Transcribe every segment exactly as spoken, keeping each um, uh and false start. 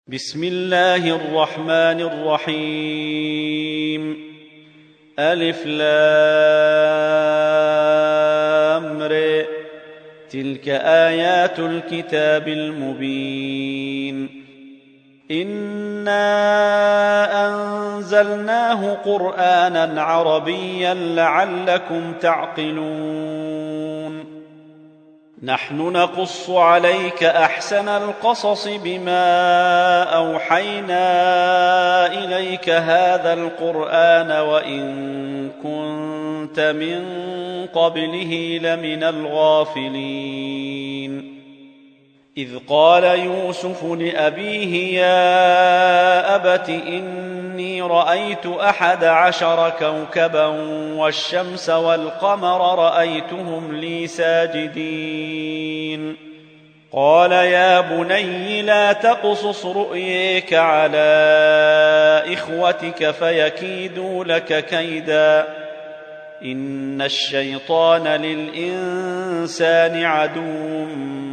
بسم الله الرحمن الرحيم. ألف لام ر. تلك آيات الكتاب المبين. إنا أنزلناه قرآنا عربيا لعلكم تعقلون. نحن نقص عليك أحسن القصص بما أوحينا إليك هذا القرآن وإن كنت من قبله لمن الغافلين. إذ قال يوسف لأبيه يا أبت إني رأيت أحد عشر كوكبا والشمس والقمر رأيتهم لي ساجدين. قال يا بني لا تقصص رؤيك على إخوتك فيكيدوا لك كيدا إن الشيطان للإنسان عدو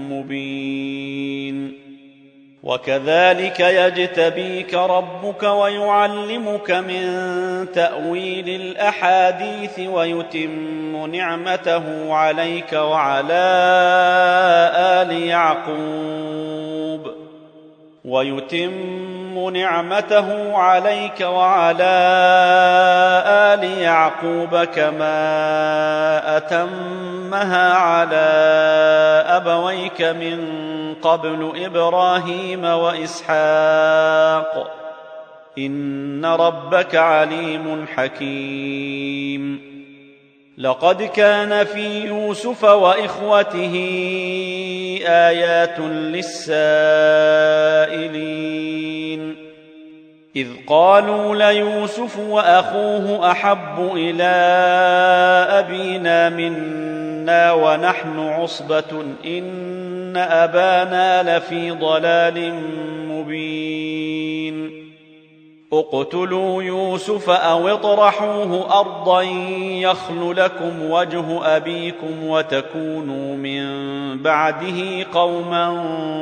مبين. وكذلك يجتبيك ربك ويعلمك من تأويل الأحاديث ويتم نعمته عليك وعلى آل يعقوب ويتم نعمته عليك وعلى آل يعقوب كما أتمها على أبويك من قبل إبراهيم وإسحاق إن ربك عليم حكيم. لقد كان في يوسف وإخوته آيات للسائلين إذ قالوا ليوسف وأخوه أحب إلى أبينا منا ونحن عصبة إن أبانا لفي ضلال مبين. اقتلوا يوسف أو اطرحوه أرضا يخل لكم وجه أبيكم وتكونوا من بعده قوما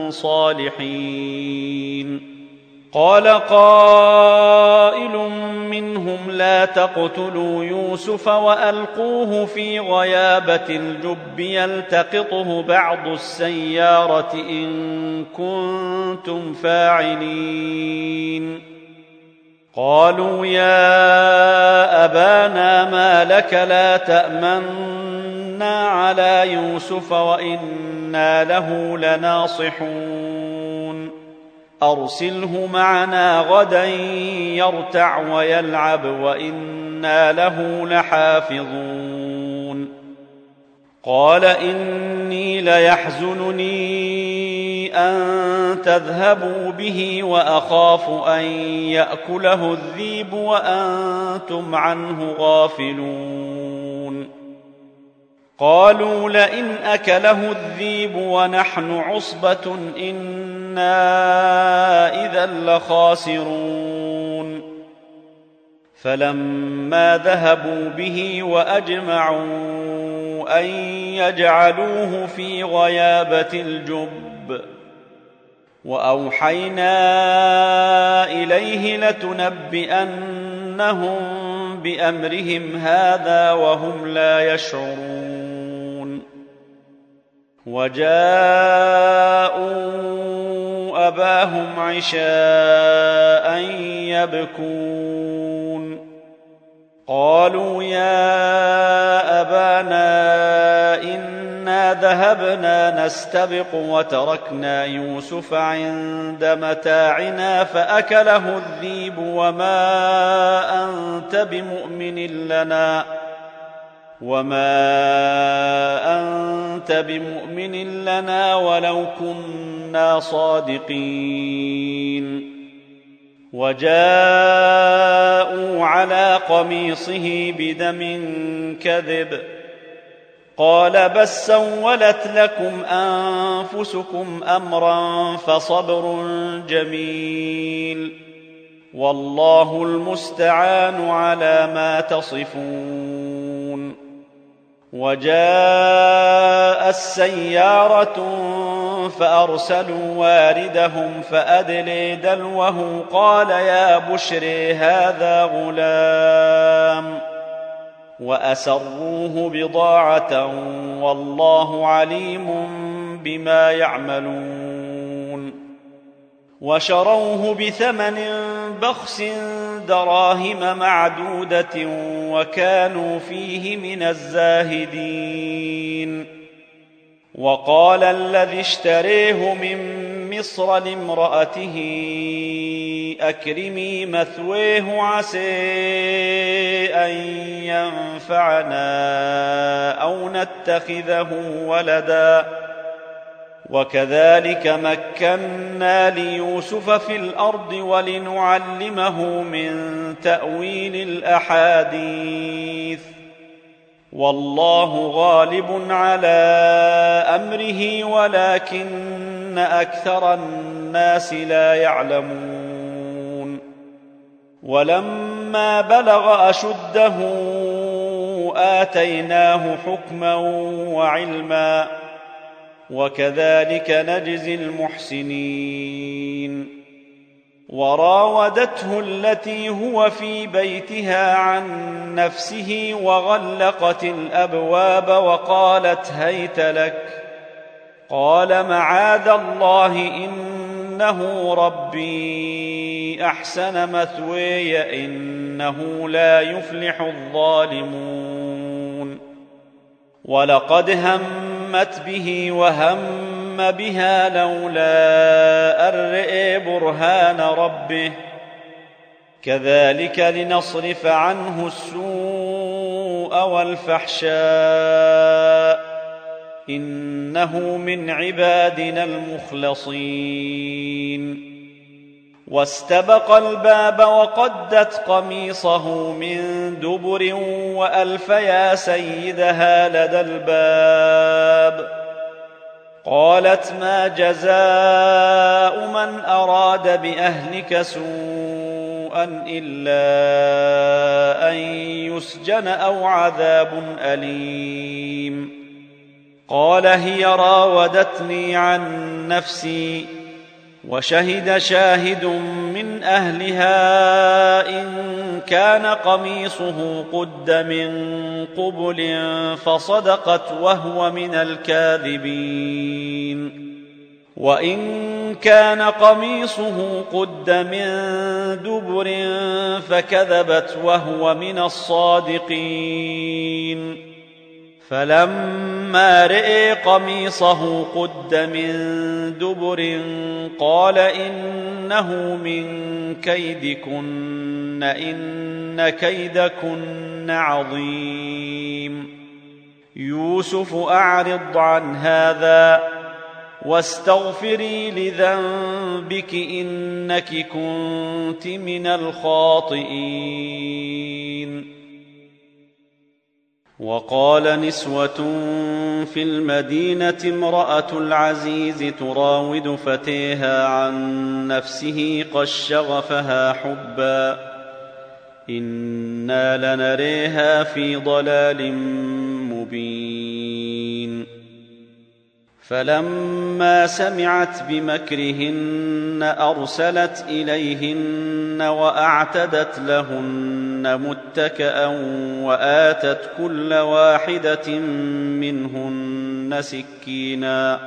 صالحين. قال قائل منهم لا تقتلوا يوسف وألقوه في غيابة الجب يلتقطه بعض السيارة إن كنتم فاعلين. قالوا يا أبانا ما لك لا تأمنا على يوسف وإنا له لناصحون. أرسله معنا غدا يرتع ويلعب وإنا له لحافظون. قال إني ليحزنني أن تذهبوا به وأخاف أن يأكله الذئب وأنتم عنه غافلون. قالوا لئن أكله الذئب ونحن عصبة إنا إذا لخاسرون. فلما ذهبوا به وأجمعوا أن يجعلوه في غيابة الجب وأوحينا إليه لتنبئنهم بأمرهم هذا وهم لا يشعرون. وجاءوا أباهم عشاء يبكون. قالوا يا أبانا إنا ذهبنا نستبق وتركنا يوسف عند متاعنا فأكله الذئب وما أنت بمؤمن لنا وما أنت بمؤمن لنا ولو كنا صادقين. وجاءوا على قميصه بدم كذب. قال بل سولت لكم أنفسكم أمرا فصبر جميل والله المستعان على ما تصفون. وجاءت سيارة فأرسلوا واردهم فأدلي دلوه قال يا بشري هذا غلام وأسروه بضاعة والله عليم بما يعملون وشروه بثمن بخس دراهم معدودة وكانوا فيه من الزاهدين وقال الذي اشتريه من مصر لامرأته أكرمي مثويه عسى أن ينفعنا أو نتخذه ولدا وكذلك مكنا ليوسف في الأرض ولنعلمه من تأويل الأحاديث والله غالب على أمره ولكن أكثر الناس لا يعلمون ولما بلغ أشده آتيناه حكما وعلما وكذلك نجزي المحسنين وراودته التي هو في بيتها عن نفسه وغلقت الأبواب وقالت هيت لك قال معاذ الله إنه ربي أحسن مثوي إنه لا يفلح الظالمون ولقد همت به وهم بها لولا أن رأى برهان ربه كذلك لنصرف عنه السوء والفحشاء إنه من عبادنا المخلصين واستبق الباب وقدت قميصه من دبر وألف يا سيدها لدى الباب قالت ما جزاء من أراد بأهلك سوءا إلا أن يسجن أو عذاب أليم قال هي راودتني عن نفسي وشهد شاهد من أهلها إن كان قميصه قد من قبل فصدقت وهو من الكاذبين وإن كان قميصه قد من دبر فكذبت وهو من الصادقين فلما رأى قميصه قد من دبر قال إنه من كيدكن إن كيدكن عظيم يوسف أعرض عن هذا واستغفري لذنبك إنك كنت من الخاطئين وقال نسوة في المدينة امرأة العزيز تراود فتيها عن نفسه قد شغفها حبا إنا لنريها في ضلال مبين فلما سمعت بمكرهن أرسلت إليهن وأعتدت لهن متكئا وآتت كل واحدة منهن سكينا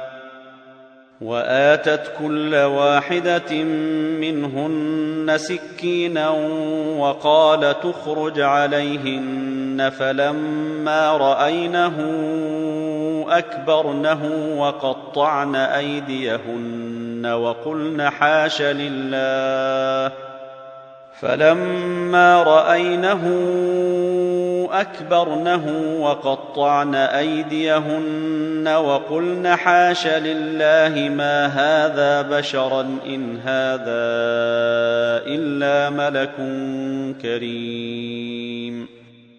وآتت كل واحدة منهن سكينا وقال تخرج عليهن فلما رأينه أكبرنه وقطعن أيديهن وقلن حاش لله فلما رأينه أكبرنه وقطعن أيديهن وقلن حاش لله ما هذا بشرا إن هذا إلا ملك كريم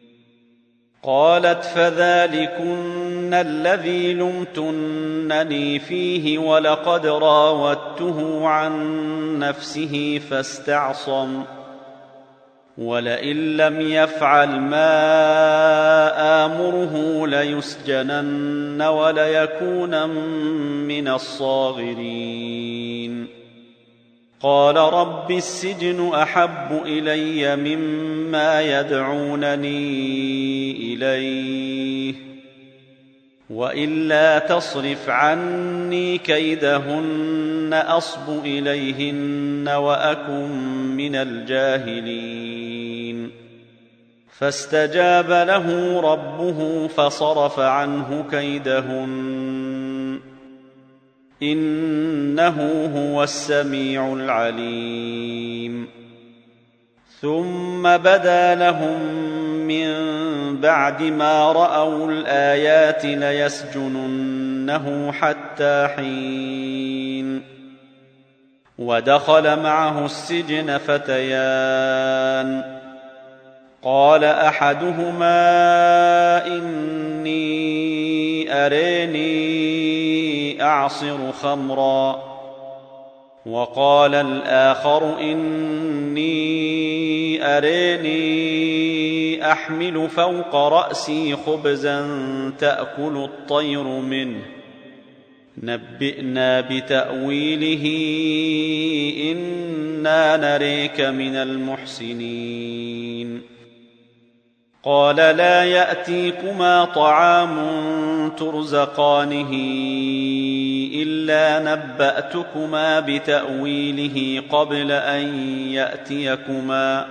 قالت فذلكن الذي لمتنني فيه ولقد راودته عن نفسه فاستعصم ولئن لم يفعل ما آمره ليسجنن وليكونن من الصاغرين. قال رب السجن أحب إلي مما يدعونني إليه وإلا تصرف عني كيدهن أصب إليهن وأكن من الجاهلين. فاستجاب له ربه فصرف عنه كيدهن إنه هو السميع العليم. ثم بدا لهم من بعد ما رأوا الآيات ليسجننه حتى حين. ودخل معه السجن فتيان قال أحدهما إني أريني أعصر خمرا وقال الآخر إني أريني أحمل فوق رأسي خبزا تأكل الطير منه نبئنا بتأويله إنا نريك من المحسنين. قال لا يأتيكما طعام ترزقانه إلا نبأتكما بتأويله قبل أن يأتيكما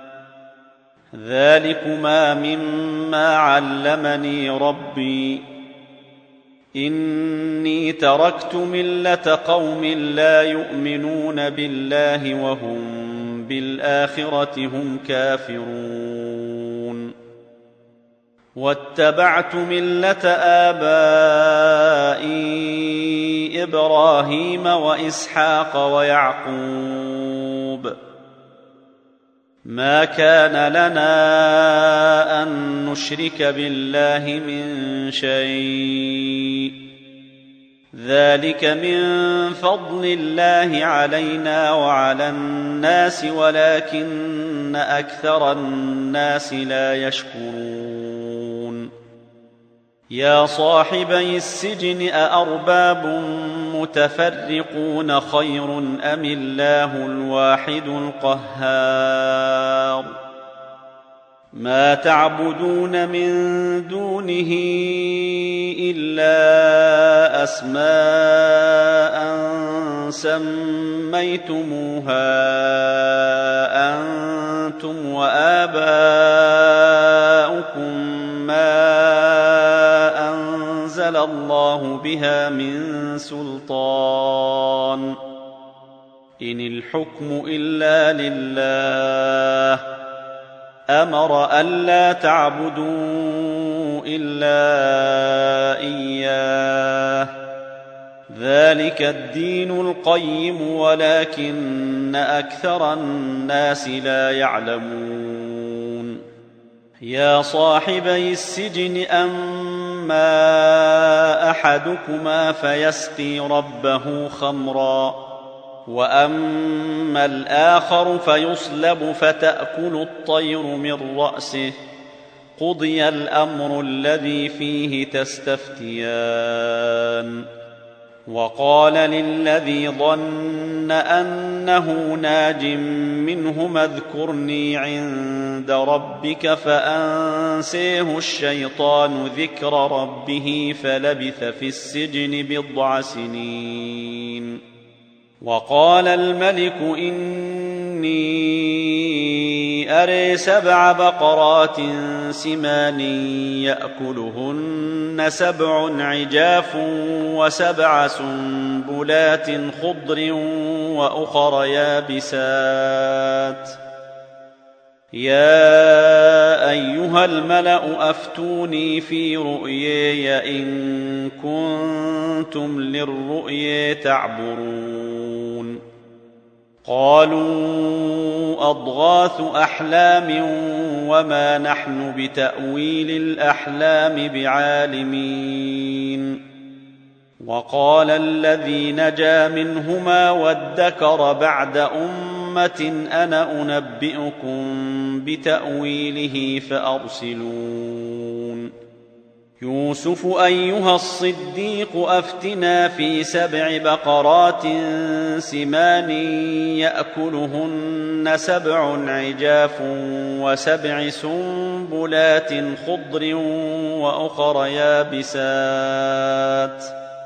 ذلكما مما علمني ربي إني تركت ملة قوم لا يؤمنون بالله وهم بالآخرة هم كافرون. واتبعت ملة آبائي إبراهيم وإسحاق ويعقوب ما كان لنا أن نشرك بالله من شيء ذلك من فضل الله علينا وعلى الناس ولكن أكثر الناس لا يشكرون. يا صاحبي السجن أأرباب متفرقون خير أم الله الواحد القهار. ما تعبدون من دونه إلا أسماء سميتموها أنتم وآباؤكم ما أنزل الله بها من سلطان إن الحكم إلا لله أمر ألا تعبدوا إلا إياه ذلك الدين القيم ولكن أكثر الناس لا يعلمون. يا صاحبي السجن أما أحدكما فيسقي ربه خمرا وأما الآخر فيصلب فتأكل الطير من رأسه قضي الأمر الذي فيه تستفتيان. وقال للذي ظن أنه ناج منهما اذكرني عند ربك فأنسيه الشيطان ذكر ربه فلبث في السجن بضع سنين. وقال الملك إني أري سبع بقرات سمان يأكلهن سبع عجاف وسبع سنبلات خضر وأخر يابسات يا أيها الملأ أفتوني في رؤياي إن كنتم للرؤيا تعبرون. قالوا أضغاث أحلام وما نحن بتأويل الأحلام بعالمين. وقال الذي نجا منهما وادكر بعد أمة أمة أنا أنبئكم بتأويله فأرسلون يوسف أيها الصديق أفتنا في سبع بقرات سمان يأكلهن سبع عجاف وسبع سنبلات خضر وأخر يابسات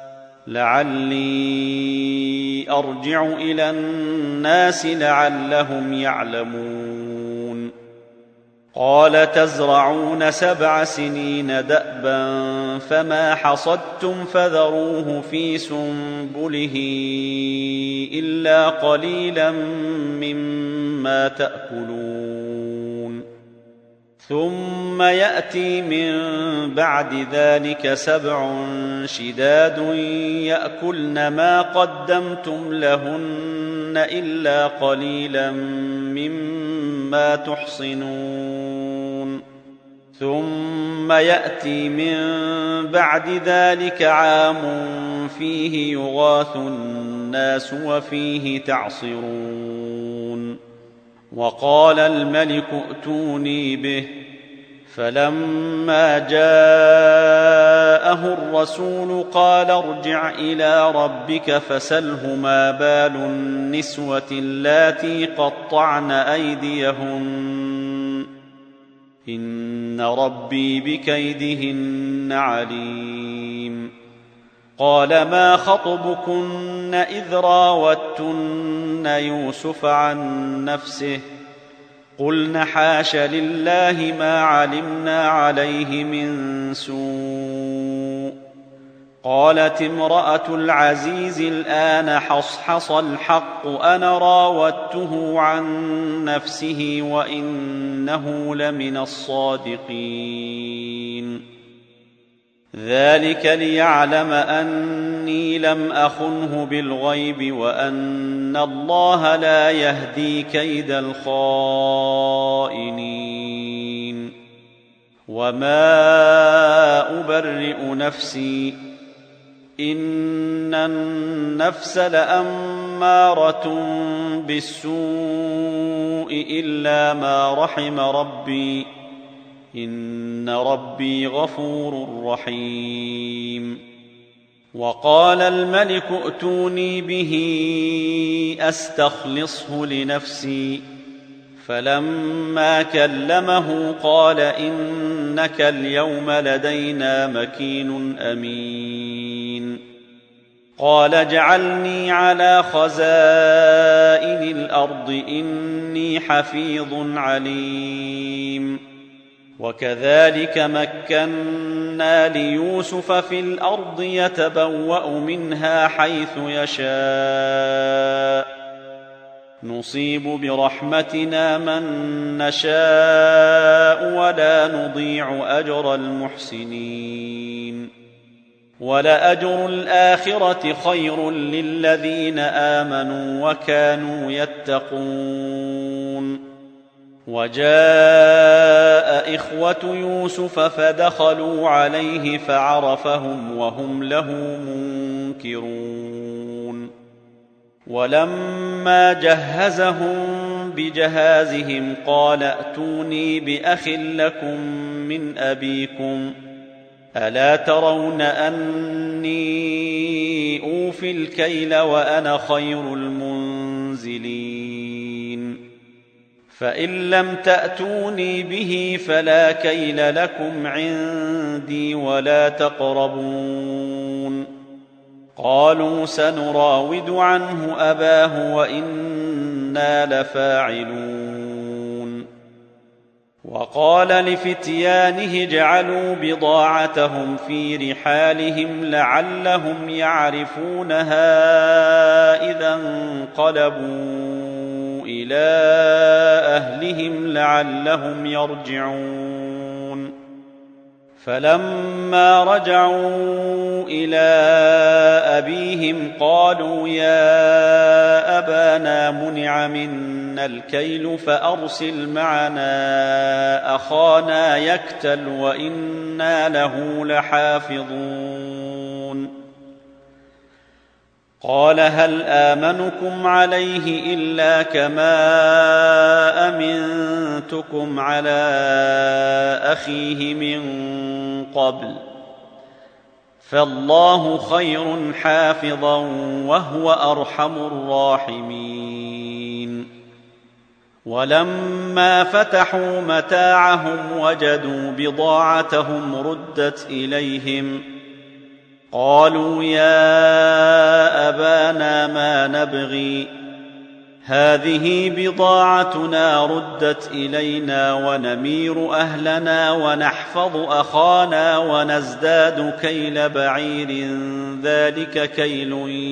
لعلي أرجع إلى الناس لعلهم يعلمون قال تزرعون سبع سنين دأبا فما حصدتم فذروه في سنبله إلا قليلا مما تأكلون ثم يأتي من بعد ذلك سبع شداد يأكلن ما قدمتم لهن إلا قليلا مما تحصنون ثم يأتي من بعد ذلك عام فيه يغاث الناس وفيه تعصرون وقال الملك ائتوني به فلما جاءه الرسول قال ارجع إلى ربك فسله ما بال النسوة اللاتي قطعن أيديهن إن ربي بكيدهن عليم قال ما خطبكن إذ راوتن يوسف عن نفسه قلن حاش لله ما علمنا عليه من سوء قالت امرأة العزيز الآن حصحص الحق أنا راودته عن نفسه وإنه لمن الصادقين ذلك ليعلم أني لم أخنه بالغيب وأن الله لا يهدي كيد الخائنين وما أبرئ نفسي إن النفس لأمارة بالسوء إلا ما رحم ربي إن ربي غفور رحيم وقال الملك ائتوني به أستخلصه لنفسي فلما كلمه قال إنك اليوم لدينا مكين أمين قال اجعلني على خزائن الأرض إني حفيظ عليم وكذلك مكنا ليوسف في الأرض يتبوأ منها حيث يشاء نصيب برحمتنا من نشاء ولا نضيع أجر المحسنين ولأجر الآخرة خير للذين آمنوا وكانوا يتقون وجاء إخوة يوسف فدخلوا عليه فعرفهم وهم له منكرون ولما جهزهم بجهازهم قال ائتوني بأخ لكم من أبيكم ألا ترون أني أوفي الكيل وأنا خير المنزلين فإن لم تأتوني به فلا كيل لكم عندي ولا تقربون قالوا سنراود عنه أباه وإنا لفاعلون وقال لفتيانه اجعلوا بضاعتهم في رحالهم لعلهم يعرفونها إذا انقلبوا إلى أهلهم لعلهم يرجعون فلما رجعوا إلى أبيهم قالوا يا أبانا منع منا الكيل فأرسل معنا أخانا يكتل وإنا له لحافظون قال هل آمنكم عليه إلا كما أمنتكم على أخيه من قبل فالله خير حافظا وهو أرحم الراحمين. ولما فتحوا متاعهم وجدوا بضاعتهم ردت إليهم قالوا يا أبانا ما نبغي هذه بضاعتنا ردت إلينا ونمير أهلنا ونحفظ أخانا ونزداد كيل بعير ذلك كيل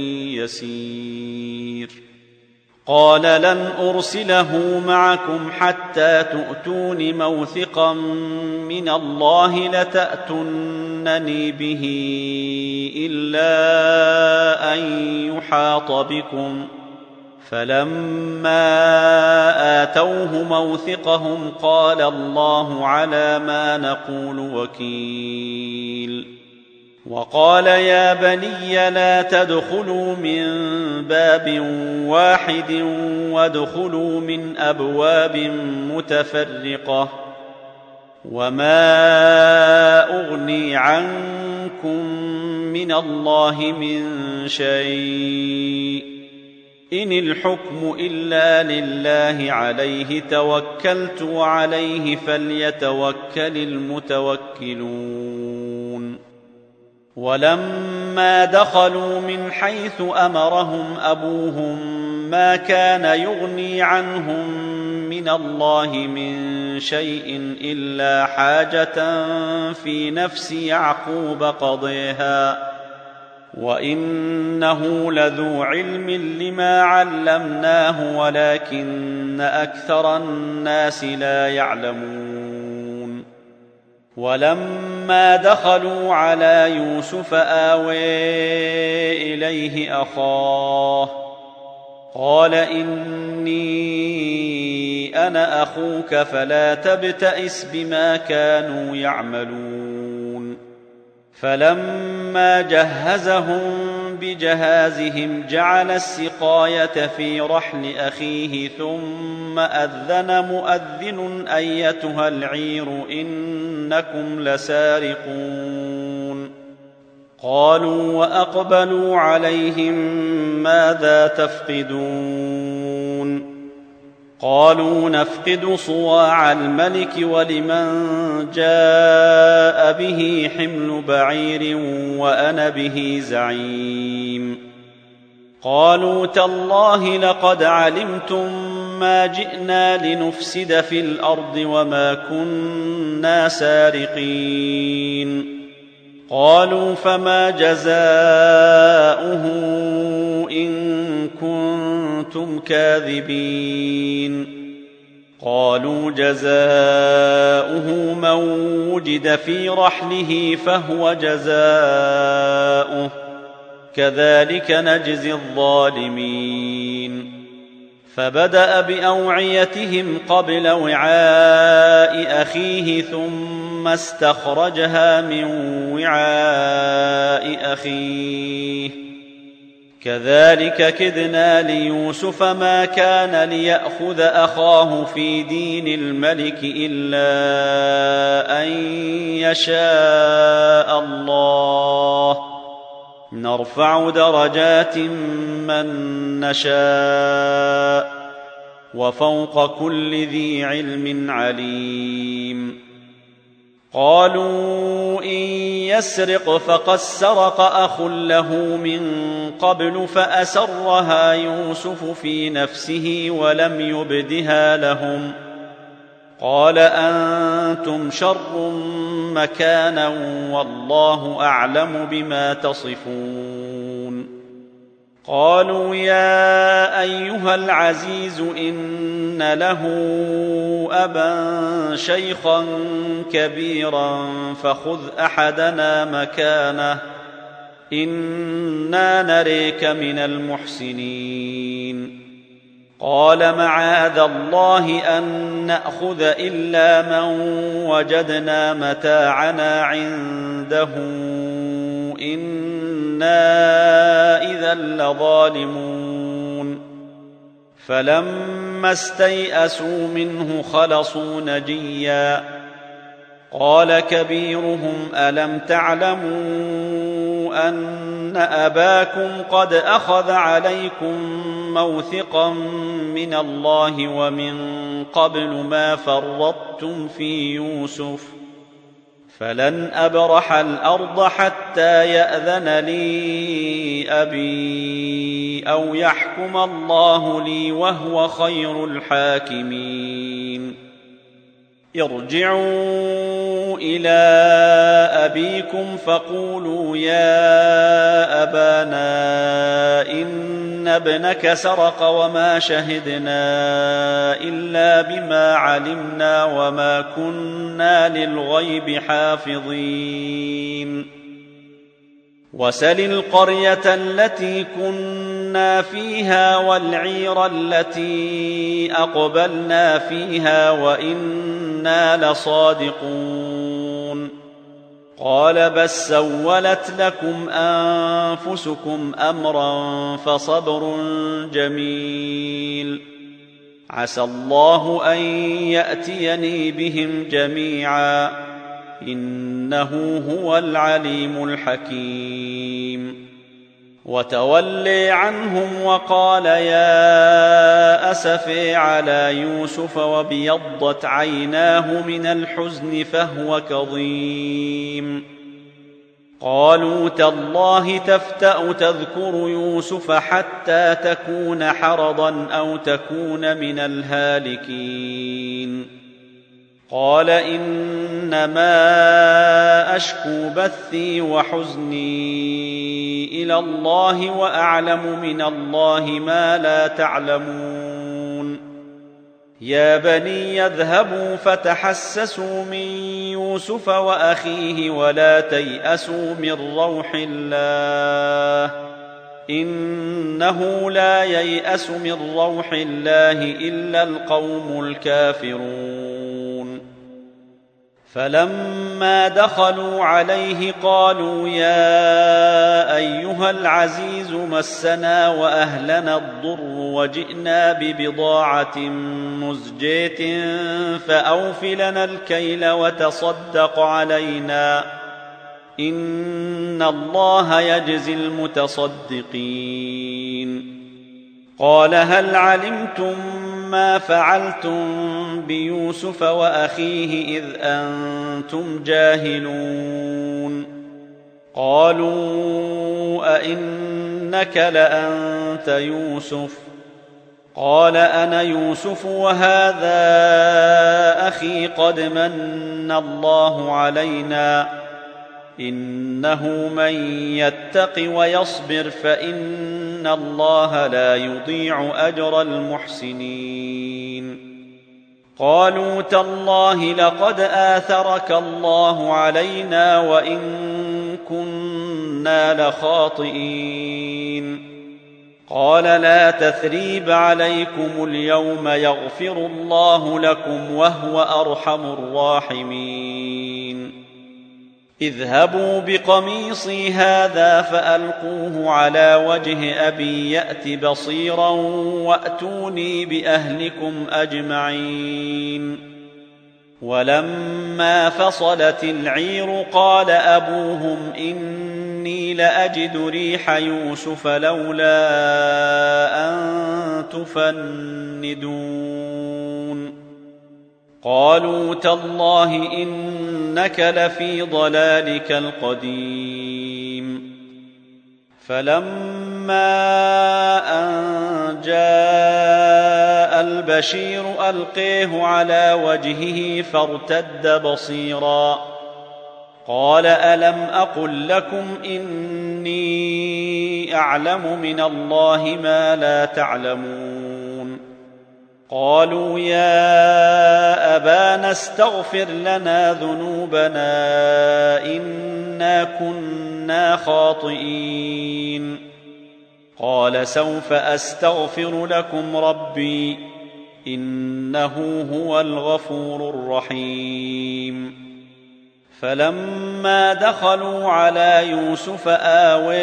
يسير. قال لن أرسله معكم حتى تؤتون موثقا من الله لتأتونني به إلا أن يحاط بكم. فلما آتوه موثقهم قال الله على ما نقول وكيل. وقال يا بني لا تدخلوا من باب واحد وادخلوا من أبواب متفرقة وما أغني عنكم من الله من شيء إن الحكم إلا لله عليه توكلت وعليه فليتوكل المتوكلون. ولما دخلوا من حيث أمرهم أبوهم ما كان يغني عنهم من الله من شيء إلا حاجة في نفس يعقوب قضيها وإنه لذو علم لما علمناه ولكن أكثر الناس لا يعلمون. ولما دخلوا على يوسف آوى إليه أخاه قال إني أنا أخوك فلا تبتئس بما كانوا يعملون. فلما جهزهم بجهازهم جعل السقاية في رحل أخيه ثم أذن مؤذن أيتها العير إنكم لسارقون. قالوا وأقبلوا عليهم ماذا تفقدون؟ قالوا نفقد صواع الملك ولمن جاء به حمل بعير وأنا به زعيم. قالوا تالله لقد علمتم ما جئنا لنفسد في الأرض وما كنا سارقين. قالوا فما جزاؤه إن كنتم كاذبين؟ قالوا جزاؤه من وجد في رحله فهو جزاؤه كذلك نجزي الظالمين. فبدأ بأوعيتهم قبل وعاء أخيه ثم استخرجها من وعاء أخيه كذلك كدنا ليوسف ما كان ليأخذ أخاه في دين الملك إلا أن يشاء الله نرفع درجات من نشاء وفوق كل ذي علم عليم. قالوا إن يسرق فقد سرق أخ له من قبل فأسرها يوسف في نفسه ولم يبدها لهم. قال أنتم شر مكانا والله أعلم بما تصفون. قالوا يا أيها العزيز إن له أبا شيخا كبيرا فخذ أحدنا مكانه إنا نريك من المحسنين. قال معاذ الله أن نأخذ إلا من وجدنا متاعنا عنده إنا إنا إذا لظالمون فلما استيئسوا منه خلصوا نجيا قال كبيرهم ألم تعلموا أن أباكم قد أخذ عليكم موثقا من الله ومن قبل ما فرطتم في يوسف فلن أبرح الأرض حتى يأذن لي أبي أو يحكم الله لي وهو خير الحاكمين ارجعوا إلى أبيكم فقولوا يا أبانا إن ابنك سرق وما شهدنا إلا بما علمنا وما كنا للغيب حافظين وسل القرية التي كنا فيها والعير التي أقبلنا فيها وإنا لصادقون قال بل سولت لكم أنفسكم أمرا فصبر جميل عسى الله أن يأتيني بهم جميعا إنه هو العليم الحكيم وتولي عنهم وقال يا أسفي على يوسف وابيضت عيناه من الحزن فهو كظيم قالوا تالله تفتأ تذكر يوسف حتى تكون حرضا أو تكون من الهالكين قال إنما أشكو بثي وحزني إلى الله وأعلم من الله ما لا تعلمون يا بني يذهبوا فتحسسوا من يوسف وأخيه ولا تيأسوا من روح الله إنه لا ييأس من روح الله إلا القوم الكافرون فلما دخلوا عليه قالوا يا أيها العزيز مسنا وأهلنا الضر وجئنا ببضاعة مزجاة فأوف لنا الكيل وتصدق علينا إن الله يجزي المتصدقين قال هل علمتم ما فعلتم بيوسف وأخيه إذ أنتم جاهلون قالوا أئنك لأنت يوسف قال أنا يوسف وهذا أخي قد من الله علينا إنه من يتق ويصبر فإن الله لا يضيع أجر المحسنين قالوا تالله لقد آثرك الله علينا وإن كنا لخاطئين قال لا تثريب عليكم اليوم يغفر الله لكم وهو أرحم الراحمين اذهبوا بقميصي هذا فألقوه على وجه أبي يأت بصيرا وأتوني بأهلكم أجمعين ولما فصلت العير قال أبوهم إني لأجد ريح يوسف لولا أن تفندون قالوا تالله إنك لفي ضلالك القديم فلما أن جاء البشير ألقيه على وجهه فارتد بصيرا قال ألم أقل لكم إني أعلم من الله ما لا تعلمون قالوا يا أبانا استغفر لنا ذنوبنا إنا كنا خاطئين قال سوف أستغفر لكم ربي إنه هو الغفور الرحيم فلما دخلوا على يوسف آوى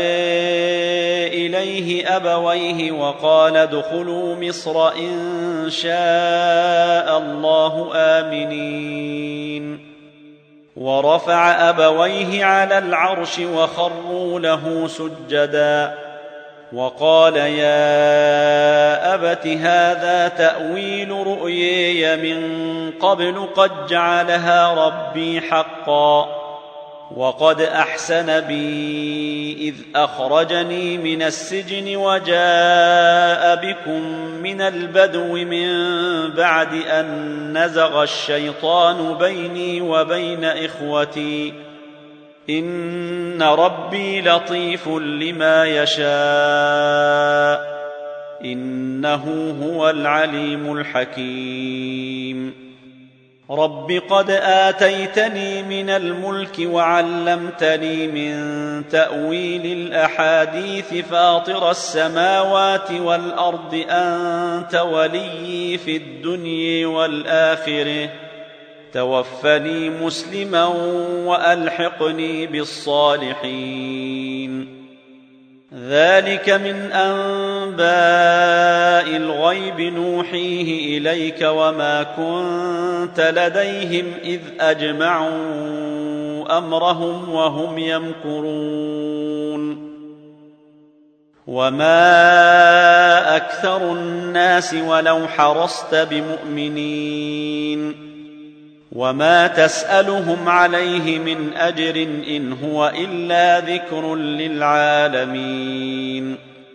إليه أبويه وقال ادخلوا مصر إن شاء الله آمنين ورفع أبويه على العرش وخروا له سجدا وقال يا أبت هذا تأويل رؤياي من قبل قد جعلها ربي حقا وقد أحسن بي إذ أخرجني من السجن وجاء بكم من البدو من بعد أن نزغ الشيطان بيني وبين إخوتي إن ربي لطيف لما يشاء إنه هو العليم الحكيم رب قد آتيتني من الملك وعلمتني من تأويل الأحاديث فاطر السماوات والأرض أنت وليي في الدنيا والآخرة توفني مسلما وألحقني بالصالحين ذلك من أنباء الغيب نوحيه إليك وما كنت لديهم إذ أجمعوا أمرهم وهم يمكرون وما أكثر الناس ولو حرصت بمؤمنين وما تسألهم عليه من أجر إن هو إلا ذكر للعالمين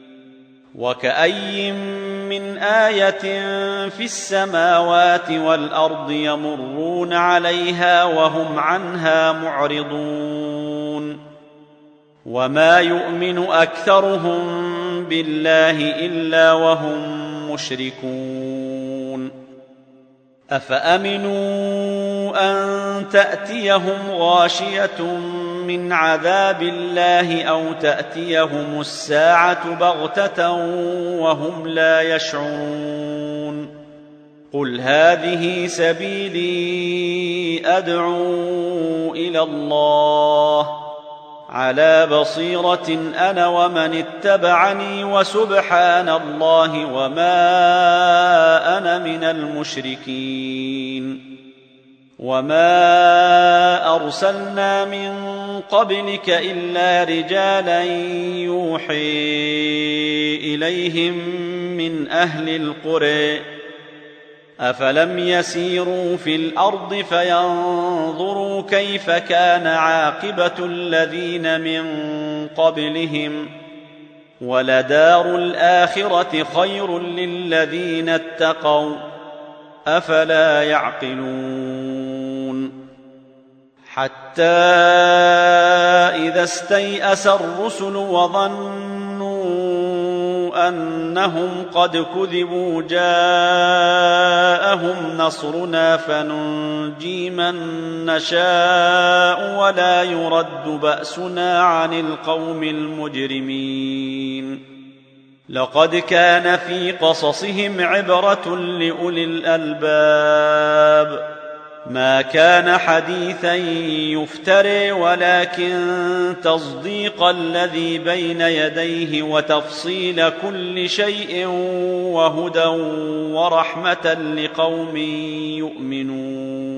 وكأي من آية في السماوات والأرض يمرون عليها وهم عنها معرضون وما يؤمن أكثرهم بالله إلا وهم مشركون أفأمنوا أن تأتيهم غاشية من عذاب الله أو تأتيهم الساعة بغتة وهم لا يشعرون قل هذه سبيلي أدعو إلى الله على بصيرة أنا ومن اتبعني وسبحان الله وما أنا من المشركين وما أرسلنا من قبلك إلا رجالا يوحي إليهم من أهل القرى أفلم يسيروا في الأرض فينظروا كيف كان عاقبة الذين من قبلهم ولدار الآخرة خير للذين اتقوا أفلا يعقلون حتى إذا استيأس الرسل وظنوا أنهم قد كذبوا جاءهم نصرنا فننجي من نشاء ولا يرد بأسنا عن القوم المجرمين لقد كان في قصصهم عبرة لأولي الألباب ما كان حديثا يفترى ولكن تصديق الذي بين يديه وتفصيل كل شيء وهدى ورحمة لقوم يؤمنون